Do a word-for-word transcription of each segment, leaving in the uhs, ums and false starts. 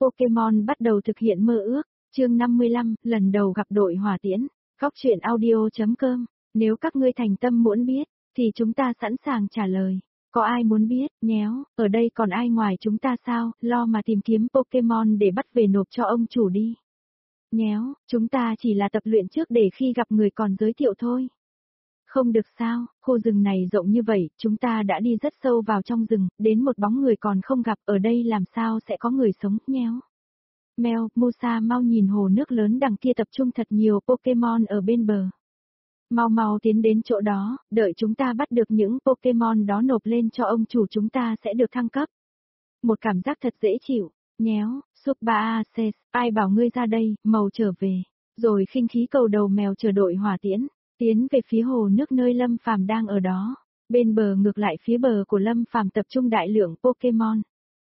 Pokemon bắt đầu thực hiện mơ ước. Chương năm mươi lăm, lần đầu gặp đội hỏa tiễn. Góc truyện audio chấm com. Nếu các ngươi thành tâm muốn biết, thì chúng ta sẵn sàng trả lời. Có ai muốn biết, nhéo, ở đây còn ai ngoài chúng ta sao, lo mà tìm kiếm Pokemon để bắt về nộp cho ông chủ đi. Nhéo, chúng ta chỉ là tập luyện trước để khi gặp người còn giới thiệu thôi. Không được sao, khu rừng này rộng như vậy, chúng ta đã đi rất sâu vào trong rừng, đến một bóng người còn không gặp, ở đây làm sao sẽ có người sống, nhéo. Mèo, Musa mau nhìn hồ nước lớn đằng kia tập trung thật nhiều Pokemon ở bên bờ. Mau mau tiến đến chỗ đó, đợi chúng ta bắt được những Pokemon đó nộp lên cho ông chủ chúng ta sẽ được thăng cấp. Một cảm giác thật dễ chịu, nhéo, Super Access, ai bảo ngươi ra đây, màu trở về. Rồi khinh khí cầu đầu mèo chờ đội hỏa tiễn, tiến về phía hồ nước nơi Lâm Phàm đang ở đó. Bên bờ ngược lại phía bờ của Lâm Phàm tập trung đại lượng Pokemon.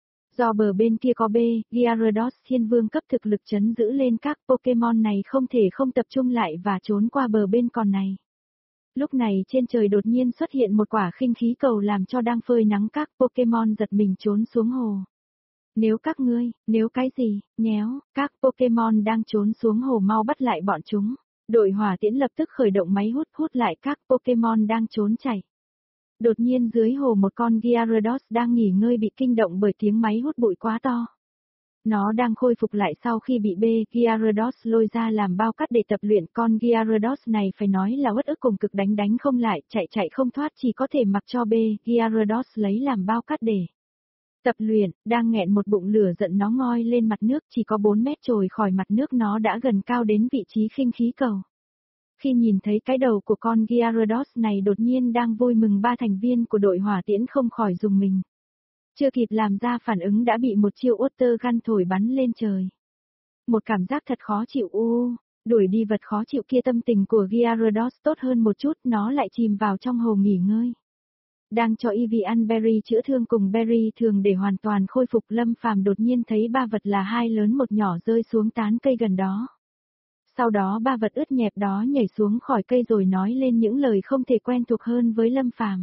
Do bờ bên kia có B, Gyarados thiên vương cấp thực lực trấn giữ lên các Pokemon này không thể không tập trung lại và trốn qua bờ bên còn này. Lúc này trên trời đột nhiên xuất hiện một quả khinh khí cầu làm cho đang phơi nắng các Pokemon giật mình trốn xuống hồ. Nếu các ngươi, nếu cái gì, nhéo, các Pokemon đang trốn xuống hồ mau bắt lại bọn chúng. Đội hỏa tiễn lập tức khởi động máy hút hút lại các Pokemon đang trốn chạy. Đột nhiên dưới hồ một con Gyarados đang nghỉ ngơi bị kinh động bởi tiếng máy hút bụi quá to. Nó đang khôi phục lại sau khi bị B. Gyarados lôi ra làm bao cát để tập luyện. Con Gyarados này phải nói là uất ức cùng cực, đánh đánh không lại, chạy chạy không thoát, chỉ có thể mặc cho B. Gyarados lấy làm bao cát để tập luyện. Đang nghẹn một bụng lửa giận nó ngoi lên mặt nước, chỉ có bốn mét trồi khỏi mặt nước nó đã gần cao đến vị trí khinh khí cầu. Khi nhìn thấy cái đầu của con Gyarados này đột nhiên đang vui mừng, ba thành viên của đội hỏa tiễn không khỏi rùng mình. Chưa kịp làm ra phản ứng đã bị một chiêu Water Gun thổi bắn lên trời. Một cảm giác thật khó chịu u, đuổi đi vật khó chịu kia. Tâm tình của Gyarados tốt hơn một chút, nó lại chìm vào trong hồ nghỉ ngơi. Đang cho Eevee ăn berry chữa thương cùng berry thường để hoàn toàn khôi phục, Lâm Phàm đột nhiên thấy ba vật là hai lớn một nhỏ rơi xuống tán cây gần đó. Sau đó ba vật ướt nhẹp đó nhảy xuống khỏi cây rồi nói lên những lời không thể quen thuộc hơn với Lâm Phàm.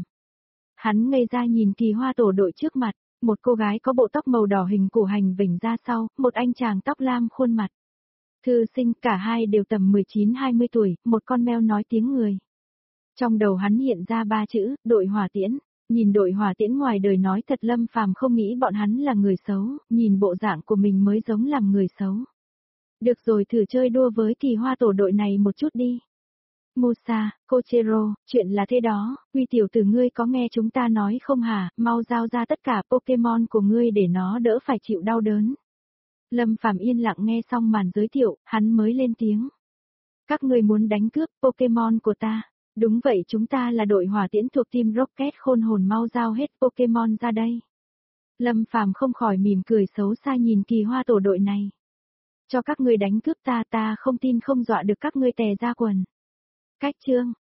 Hắn ngây ra nhìn kỳ hoa tổ đội trước mặt, một cô gái có bộ tóc màu đỏ hình củ hành vểnh ra sau, một anh chàng tóc lam khuôn mặt thư sinh, cả hai đều tầm mười chín hai mươi tuổi, một con mèo nói tiếng người. Trong đầu hắn hiện ra ba chữ, đội hỏa tiễn. Nhìn đội hỏa tiễn ngoài đời nói thật Lâm Phàm không nghĩ bọn hắn là người xấu, nhìn bộ dạng của mình mới giống làm người xấu. Được rồi, thử chơi đua với kỳ hoa tổ đội này một chút đi. Musa, Kochero, chuyện là thế đó, Huy tiểu tử ngươi có nghe chúng ta nói không hả, mau giao ra tất cả Pokemon của ngươi để nó đỡ phải chịu đau đớn. Lâm Phàm yên lặng nghe xong màn giới thiệu, hắn mới lên tiếng. Các ngươi muốn đánh cướp Pokemon của ta? Đúng vậy, chúng ta là đội hỏa tiễn thuộc team Rocket khôn hồn, mau giao hết Pokemon ra đây. Lâm Phàm không khỏi mỉm cười xấu xa nhìn kỳ hoa tổ đội này. Cho các ngươi đánh cướp ta, ta không tin không dọa được các ngươi tè ra quần. Cách chương,